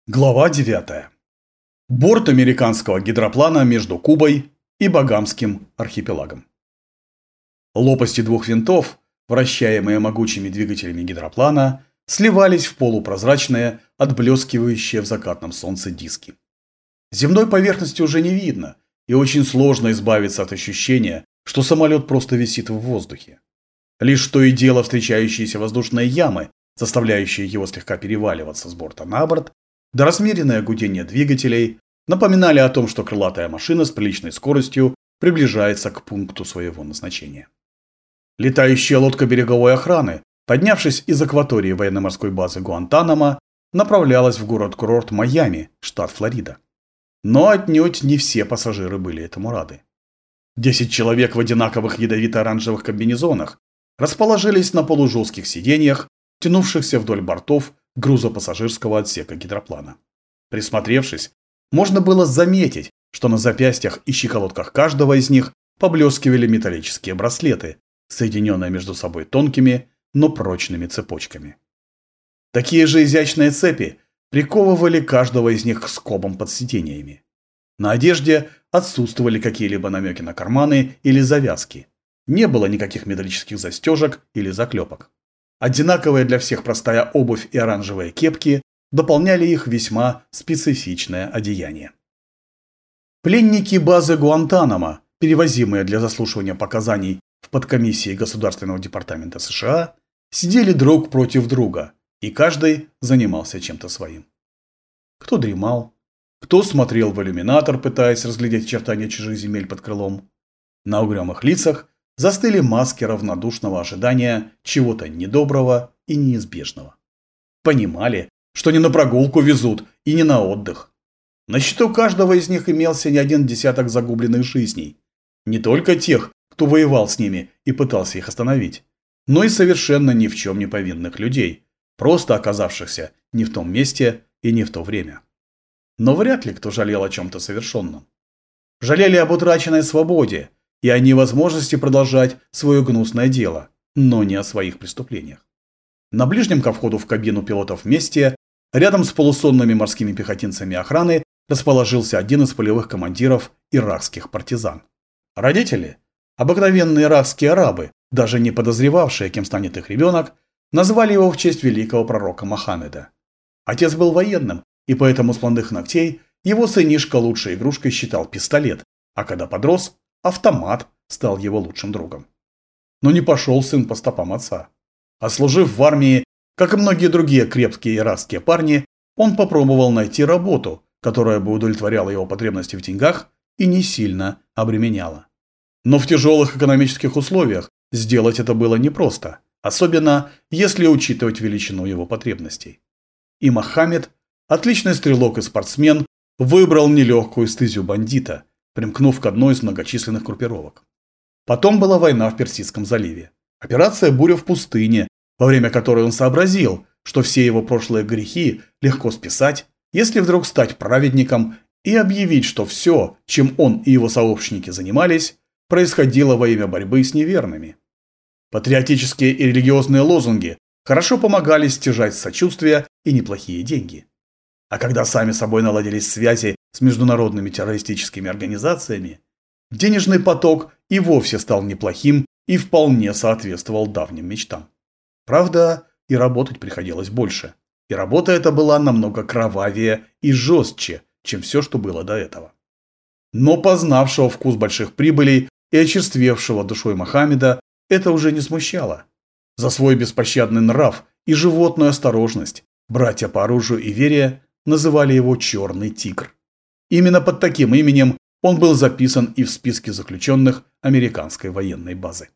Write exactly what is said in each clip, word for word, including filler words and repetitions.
Глава девятая. Борт американского гидроплана между Кубой и Багамским архипелагом. Лопасти двух винтов, вращаемые могучими двигателями гидроплана, сливались в полупрозрачные, отблескивающие в закатном солнце диски. Земной поверхности уже не видно, и очень сложно избавиться от ощущения, что самолет просто висит в воздухе. Лишь то и дело встречающиеся воздушные ямы, заставляющие его слегка переваливаться с борта на борт, да размеренное гудение двигателей напоминали о том, что крылатая машина с приличной скоростью приближается к пункту своего назначения. Летающая лодка береговой охраны, поднявшись из акватории военно-морской базы Гуантанамо, направлялась в город-курорт Майами, штат Флорида. Но отнюдь не все пассажиры были этому рады. Десять человек в одинаковых ядовито-оранжевых комбинезонах расположились на полужестких сиденьях, тянувшихся вдоль бортов грузопассажирского отсека гидроплана. Присмотревшись, можно было заметить, что на запястьях и щиколотках каждого из них поблескивали металлические браслеты, соединенные между собой тонкими, но прочными цепочками. Такие же изящные цепи приковывали каждого из них к скобам под сиденьями. На одежде отсутствовали какие-либо намеки на карманы или завязки. Не было никаких металлических застежек или заклепок. Одинаковая для всех простая обувь и оранжевые кепки дополняли их весьма специфичное одеяние. Пленники базы Гуантанамо, перевозимые для заслушивания показаний в подкомиссии Государственного департамента США, сидели друг против друга, и каждый занимался чем-то своим. Кто дремал, кто смотрел в иллюминатор, пытаясь разглядеть очертания чужих земель под крылом. На угрюмых лицах застыли маски равнодушного ожидания чего-то недоброго и неизбежного. Понимали, что не на прогулку везут и не на отдых. На счету каждого из них имелся не один десяток загубленных жизней. Не только тех, кто воевал с ними и пытался их остановить, но и совершенно ни в чем не повинных людей, просто оказавшихся не в том месте и не в то время. Но вряд ли кто жалел о чем-то совершенном. Жалели об утраченной свободе и о невозможности продолжать свое гнусное дело, но не о своих преступлениях. На ближнем ко входу в кабину пилотов месте, рядом с полусонными морскими пехотинцами охраны, расположился один из полевых командиров иракских партизан. Родители, обыкновенные иракские арабы, даже не подозревавшие, кем станет их ребенок, назвали его в честь великого пророка Мохаммеда. Отец был военным, и поэтому с молодых ногтей его сынишка лучшей игрушкой считал пистолет, а когда подрос, автомат стал его лучшим другом. Но не пошел сын по стопам отца. Ослужив в армии, как и многие другие крепкие иракские парни, он попробовал найти работу, которая бы удовлетворяла его потребности в деньгах и не сильно обременяла. Но в тяжелых экономических условиях сделать это было непросто, особенно если учитывать величину его потребностей. И Мохаммед, отличный стрелок и спортсмен, выбрал нелегкую стезю бандита, примкнув к одной из многочисленных группировок. Потом была война в Персидском заливе. Операция «Буря в пустыне», во время которой он сообразил, что все его прошлые грехи легко списать, если вдруг стать праведником и объявить, что все, чем он и его сообщники занимались, происходило во имя борьбы с неверными. Патриотические и религиозные лозунги хорошо помогали стяжать сочувствие и неплохие деньги. А когда сами собой наладились связи с международными террористическими организациями, денежный поток и вовсе стал неплохим и вполне соответствовал давним мечтам. Правда, и работать приходилось больше. И работа эта была намного кровавее и жестче, чем все, что было до этого. Но познавшего вкус больших прибылей и очерствевшего душой Мохаммеда это уже не смущало. За свой беспощадный нрав и животную осторожность братья по оружию и вере называли его «Черный тигр». Именно под таким именем он был записан и в списке заключенных американской военной базы.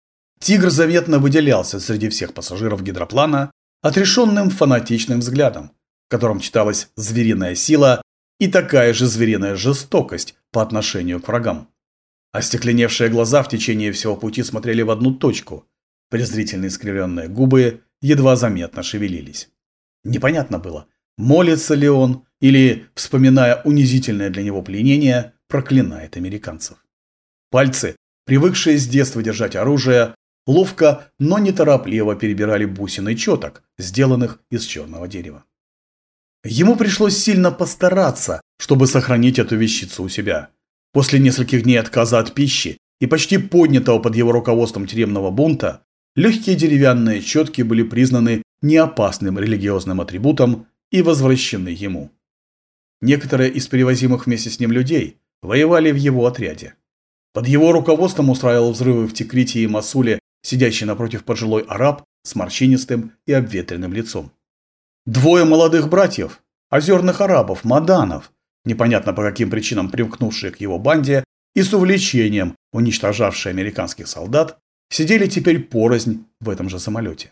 Тигр заметно выделялся среди всех пассажиров гидроплана отрешенным фанатичным взглядом, в котором читалась звериная сила и такая же звериная жестокость по отношению к врагам. Остекленевшие глаза в течение всего пути смотрели в одну точку, презрительно искривленные губы едва заметно шевелились. Непонятно было, молится ли он или, вспоминая унизительное для него пленение, проклинает американцев. Пальцы, привыкшие с детства держать оружие, ловко, но неторопливо перебирали бусины четок, сделанных из черного дерева. Ему пришлось сильно постараться, чтобы сохранить эту вещицу у себя. После нескольких дней отказа от пищи и почти поднятого под его руководством тюремного бунта, легкие деревянные четки были признаны неопасным религиозным атрибутом и возвращены ему. Некоторые из перевозимых вместе с ним людей воевали в его отряде. Под его руководством устраивал взрывы в Тикрите и Мосуле сидящий напротив пожилой араб с морщинистым и обветренным лицом. Двое молодых братьев, озерных арабов, маданов, непонятно по каким причинам примкнувшие к его банде и с увлечением уничтожавшие американских солдат, сидели теперь порознь в этом же самолете.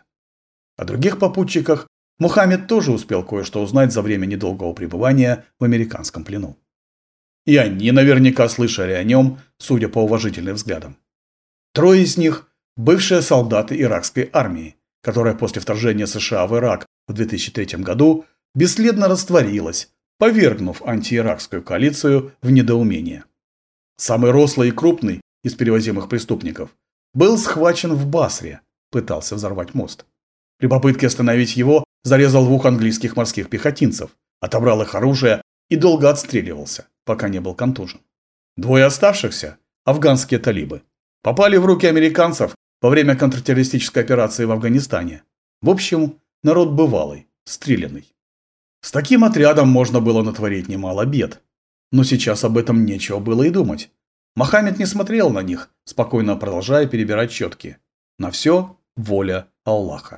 О других попутчиках Мухаммед тоже успел кое-что узнать за время недолгого пребывания в американском плену. И они наверняка слышали о нем, судя по уважительным взглядам. Трое из них – бывшие солдаты иракской армии, которая после вторжения США в Ирак в две тысячи третьем году бесследно растворилась, повергнув антииракскую коалицию в недоумение. Самый рослый и крупный из перевозимых преступников был схвачен в Басре, пытался взорвать мост. При попытке остановить его зарезал двух английских морских пехотинцев, отобрал их оружие и долго отстреливался, пока не был контужен. Двое оставшихся, афганские талибы, попали в руки американцев во время контртеррористической операции в Афганистане. В общем, народ бывалый, стрелянный. С таким отрядом можно было натворить немало бед. Но сейчас об этом нечего было и думать. Мухаммед не смотрел на них, спокойно продолжая перебирать четки. На все воля Аллаха.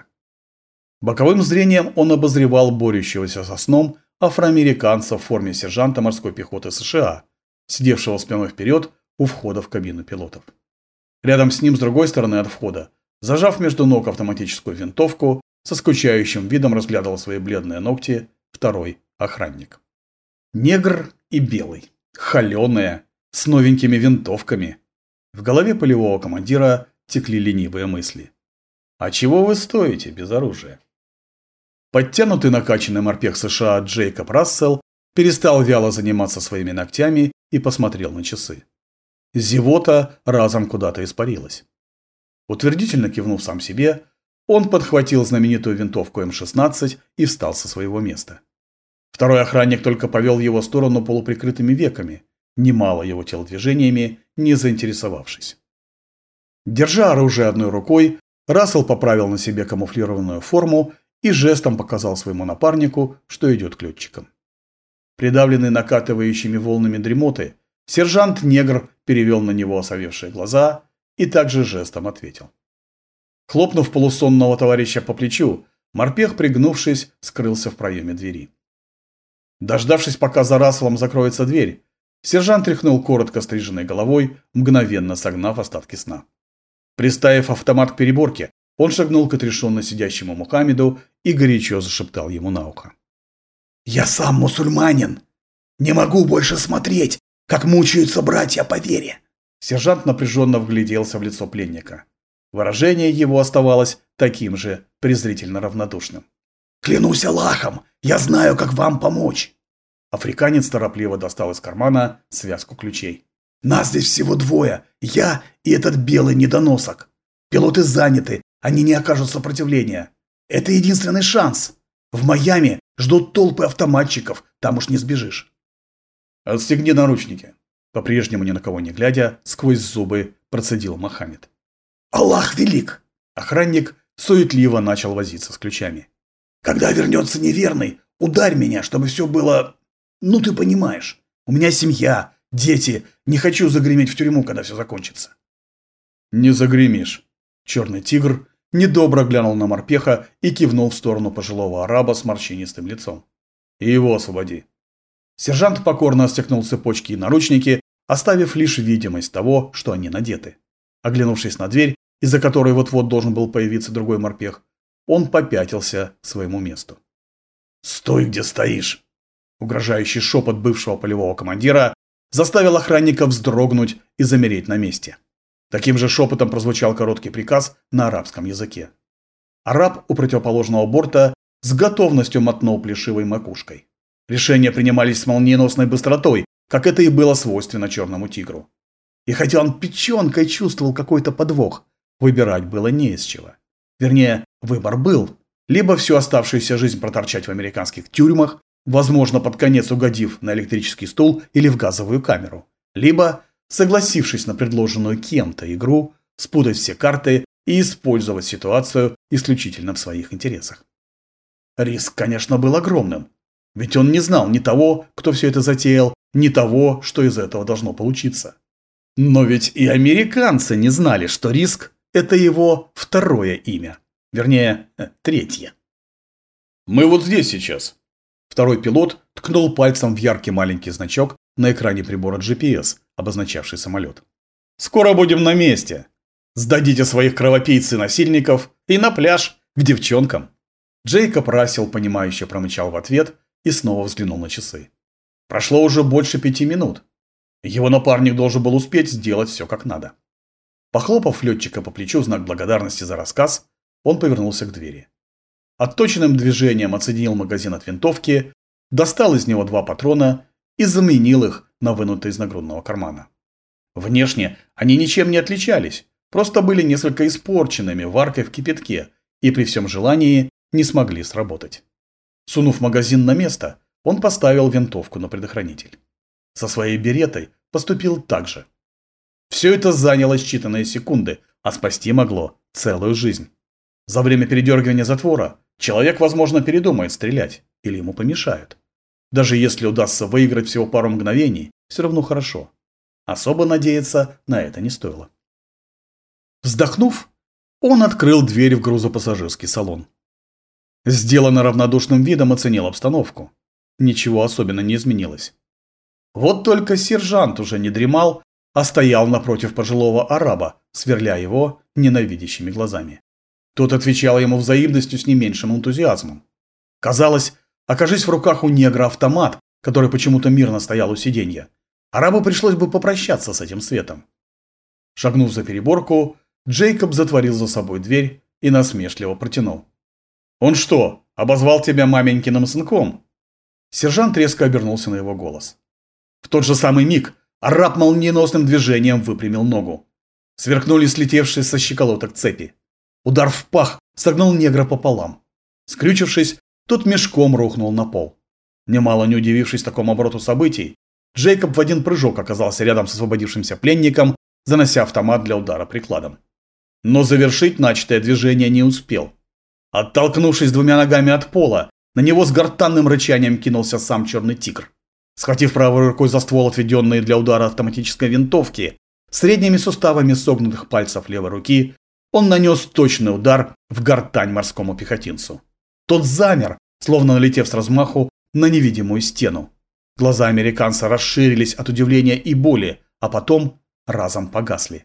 Боковым зрением он обозревал борющегося со сном афроамериканца в форме сержанта морской пехоты США, сидевшего спиной вперед у входа в кабину пилотов. Рядом с ним, с другой стороны от входа, зажав между ног автоматическую винтовку, со скучающим видом разглядывал свои бледные ногти второй охранник. Негр и белый, холеные, с новенькими винтовками. В голове полевого командира текли ленивые мысли. А чего вы стоите без оружия? Подтянутый накачанный морпех США Джейкоб Рассел перестал вяло заниматься своими ногтями и посмотрел на часы. Зевота разом куда-то испарилась. Утвердительно кивнув сам себе, он подхватил знаменитую винтовку эм шестнадцать и встал со своего места. Второй охранник только повел в его сторону полуприкрытыми веками, немало его телодвижениями не заинтересовавшись. Держа оружие одной рукой, Рассел поправил на себе камуфлированную форму и жестом показал своему напарнику, что идет к летчикам. Придавленный накатывающими волнами дремоты, сержант-негр перевел на него осовевшие глаза и также жестом ответил. Хлопнув полусонного товарища по плечу, морпех, пригнувшись, скрылся в проеме двери. Дождавшись, пока за Расселом закроется дверь, сержант тряхнул коротко стриженной головой, мгновенно согнав остатки сна. Приставив автомат к переборке, он шагнул к отрешенно сидящему Мухаммеду и горячо зашептал ему на ухо. «Я сам мусульманин! Не могу больше смотреть, как мучаются братья по вере!» Сержант напряженно вгляделся в лицо пленника. Выражение его оставалось таким же презрительно равнодушным. «Клянусь Аллахом, я знаю, как вам помочь!» Африканец торопливо достал из кармана связку ключей. «Нас здесь всего двое, я и этот белый недоносок. Пилоты заняты, они не окажут сопротивления. Это единственный шанс. В Майами ждут толпы автоматчиков, там уж не сбежишь». «Отстегни наручники», – по-прежнему ни на кого не глядя, сквозь зубы процедил Мухаммед. «Аллах велик!» Охранник суетливо начал возиться с ключами. «Когда вернется неверный, ударь меня, чтобы все было... Ну, ты понимаешь. У меня семья, дети. Не хочу загреметь в тюрьму, когда все закончится». «Не загремишь». Черный тигр недобро глянул на морпеха и кивнул в сторону пожилого араба с морщинистым лицом. «И его освободи». Сержант покорно отстегнул цепочки и наручники, оставив лишь видимость того, что они надеты. Оглянувшись на дверь, из-за которой вот-вот должен был появиться другой морпех, он попятился к своему месту. «Стой, где стоишь!» Угрожающий шепот бывшего полевого командира заставил охранника вздрогнуть и замереть на месте. Таким же шепотом прозвучал короткий приказ на арабском языке. Араб у противоположного борта с готовностью мотнул плешивой макушкой. Решения принимались с молниеносной быстротой, как это и было свойственно черному тигру. И хотя он печенкой чувствовал какой-то подвох, выбирать было не из чего. Вернее, выбор был. Либо всю оставшуюся жизнь проторчать в американских тюрьмах, возможно, под конец угодив на электрический стул или в газовую камеру, либо, согласившись на предложенную кем-то игру, спутать все карты и использовать ситуацию исключительно в своих интересах. Риск, конечно, был огромным, ведь он не знал ни того, кто все это затеял, ни того, что из этого должно получиться. Но ведь и американцы не знали, что риск – это его второе имя, вернее, третье. «Мы вот здесь сейчас». Второй пилот ткнул пальцем в яркий маленький значок на экране прибора джи пи эс, обозначавший самолет. «Скоро будем на месте. Сдадите своих кровопийц и насильников и на пляж, к девчонкам». Джейкоб Рассел, понимающе промычал в ответ и снова взглянул на часы. Прошло уже больше пяти минут. Его напарник должен был успеть сделать все как надо. Похлопав летчика по плечу в знак благодарности за рассказ, он повернулся к двери. Отточенным движением оценил магазин от винтовки, достал из него два патрона и заменил их на вынутые из нагрудного кармана. Внешне они ничем не отличались, просто были несколько испорченными варкой в кипятке и при всем желании не смогли сработать. Сунув магазин на место, он поставил винтовку на предохранитель. Со своей беретой поступил так же. Все это заняло считанные секунды, а спасти могло целую жизнь. За время передергивания затвора человек, возможно, передумает стрелять или ему помешают. Даже если удастся выиграть всего пару мгновений, все равно хорошо. Особо надеяться на это не стоило. Вздохнув, он открыл дверь в грузопассажирский салон. Сделанно равнодушным видом оценил обстановку. Ничего особенно не изменилось. Вот только сержант уже не дремал, а стоял напротив пожилого араба, сверля его ненавидящими глазами. Тот отвечал ему взаимностью с не меньшим энтузиазмом. Казалось, окажись в руках у негра автомат, который почему-то мирно стоял у сиденья, арабу пришлось бы попрощаться с этим светом. Шагнув за переборку, Джейкоб затворил за собой дверь и насмешливо протянул. «Он что, обозвал тебя маменькиным сынком?» Сержант резко обернулся на его голос. В тот же самый миг араб молниеносным движением выпрямил ногу. Сверкнули слетевшие со щиколоток цепи. Удар в пах согнул негра пополам. Скрючившись, тот мешком рухнул на пол. Немало не удивившись такому обороту событий, Джейкоб в один прыжок оказался рядом с освободившимся пленником, занося автомат для удара прикладом. Но завершить начатое движение не успел. Оттолкнувшись двумя ногами от пола, на него с гортанным рычанием кинулся сам черный тигр. Схватив правой рукой за ствол, отведенный для удара автоматической винтовки, средними суставами согнутых пальцев левой руки, он нанес точный удар в гортань морскому пехотинцу. Тот замер, словно налетев с размаху на невидимую стену. Глаза американца расширились от удивления и боли, а потом разом погасли.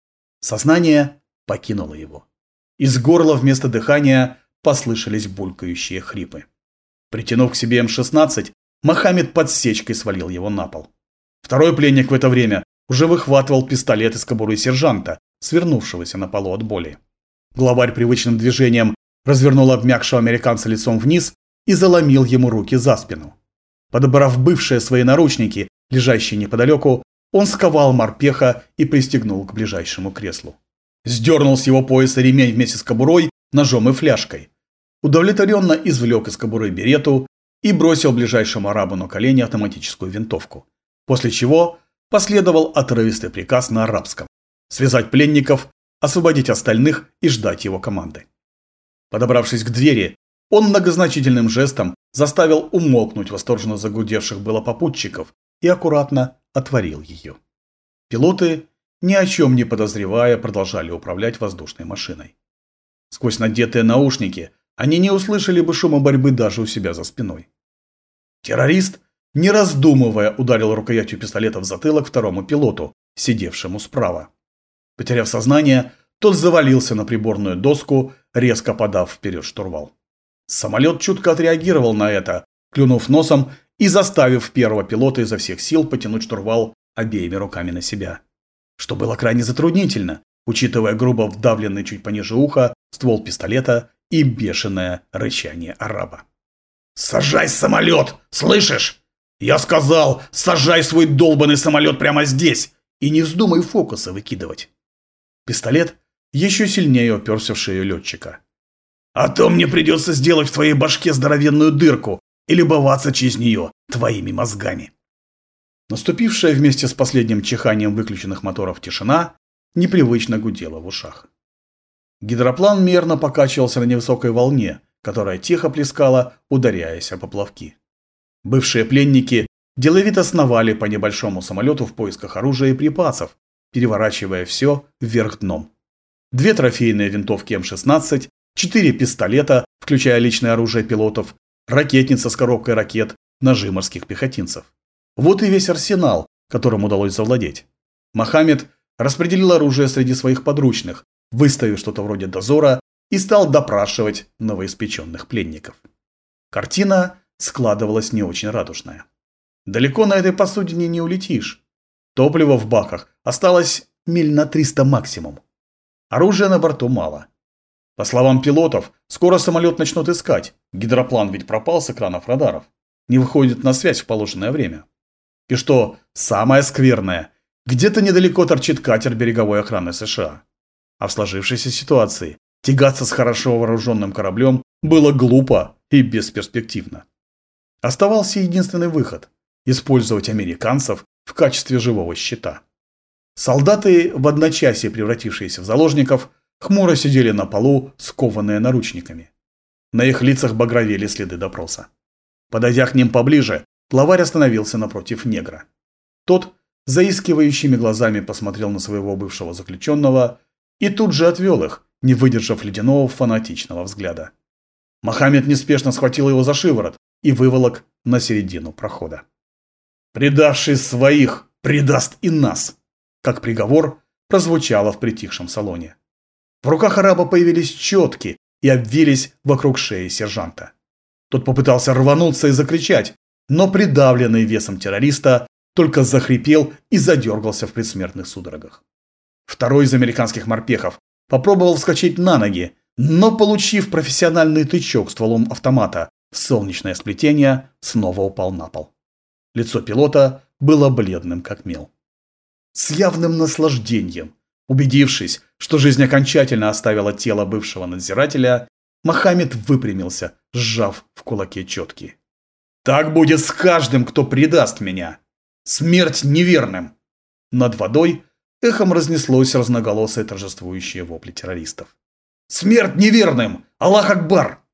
Сознание покинуло его. Из горла вместо дыхания послышались булькающие хрипы. Притянув к себе эм шестнадцать, Мохаммед подсечкой свалил его на пол. Второй пленник в это время уже выхватывал пистолет из кобуры сержанта, свернувшегося на полу от боли. Главарь привычным движением развернул обмякшего американца лицом вниз и заломил ему руки за спину. Подобрав бывшие свои наручники, лежащие неподалеку, он сковал морпеха и пристегнул к ближайшему креслу. Сдернул с его пояса ремень вместе с кобурой, ножом и фляжкой. Удовлетворенно извлек из кобуры берету и бросил ближайшему арабу на колени автоматическую винтовку. После чего последовал отрывистый приказ на арабском – связать пленников, освободить остальных и ждать его команды. Подобравшись к двери, он многозначительным жестом заставил умолкнуть восторженно загудевших было попутчиков и аккуратно отворил ее. Пилоты, ни о чем не подозревая, продолжали управлять воздушной машиной. Сквозь надетые наушники они не услышали бы шума борьбы даже у себя за спиной. Террорист, не раздумывая, ударил рукоятью пистолета в затылок второму пилоту, сидевшему справа. Потеряв сознание, тот завалился на приборную доску, резко подав вперед штурвал. Самолет чутко отреагировал на это, клюнув носом и заставив первого пилота изо всех сил потянуть штурвал обеими руками на себя. Что было крайне затруднительно, учитывая грубо вдавленный чуть пониже уха ствол пистолета и бешеное рычание араба. «Сажай самолет, слышишь? Я сказал, сажай свой долбанный самолет прямо здесь и не вздумай фокусы выкидывать». Пистолет еще сильнее уперся в шею летчика. «А то мне придется сделать в твоей башке здоровенную дырку, и любоваться через нее твоими мозгами. Наступившая вместе с последним чиханием выключенных моторов тишина непривычно гудела в ушах. Гидроплан мерно покачивался на невысокой волне, которая тихо плескала, ударяясь о поплавки. Бывшие пленники деловито сновали по небольшому самолету в поисках оружия и припасов, переворачивая все вверх дном. Две трофейные винтовки эм шестнадцать, четыре пистолета, включая личное оружие пилотов, ракетница с коробкой ракет, ножи морских пехотинцев. Вот и весь арсенал, которым удалось завладеть. Мохаммед распределил оружие среди своих подручных, выставив что-то вроде дозора, и стал допрашивать новоиспеченных пленников. Картина складывалась не очень радужная. Далеко на этой посудине не улетишь. Топлива в баках осталось миль на триста максимум. Оружия на борту мало. По словам пилотов, скоро самолет начнут искать. Гидроплан ведь пропал с экранов радаров. Не выходит на связь в положенное время. И что самое скверное, где-то недалеко торчит катер береговой охраны США. А в сложившейся ситуации тягаться с хорошо вооруженным кораблем было глупо и бесперспективно. Оставался единственный выход – использовать американцев в качестве живого щита. Солдаты, в одночасье превратившиеся в заложников, хмуро сидели на полу, скованные наручниками. На их лицах багровели следы допроса. Подойдя к ним поближе, главарь остановился напротив негра. Тот заискивающими глазами посмотрел на своего бывшего заключенного и тут же отвел их, не выдержав ледяного фанатичного взгляда. Мохаммед неспешно схватил его за шиворот и выволок на середину прохода. «Предавший своих, предаст и нас!» Как приговор прозвучало в притихшем салоне. В руках араба появились четки и обвились вокруг шеи сержанта. Тот попытался рвануться и закричать, но придавленный весом террориста только захрипел и задергался в предсмертных судорогах. Второй из американских морпехов попробовал вскочить на ноги, но, получив профессиональный тычок стволом автомата в солнечное сплетение, снова упал на пол. Лицо пилота было бледным как мел. С явным наслаждением, убедившись, что жизнь окончательно оставила тело бывшего надзирателя, Мохаммед выпрямился, сжав в кулаке четки. «Так будет с каждым, кто предаст меня! Смерть неверным!» Над водой эхом разнеслось разноголосое торжествующее вопли террористов. «Смерть неверным! Аллах Акбар!»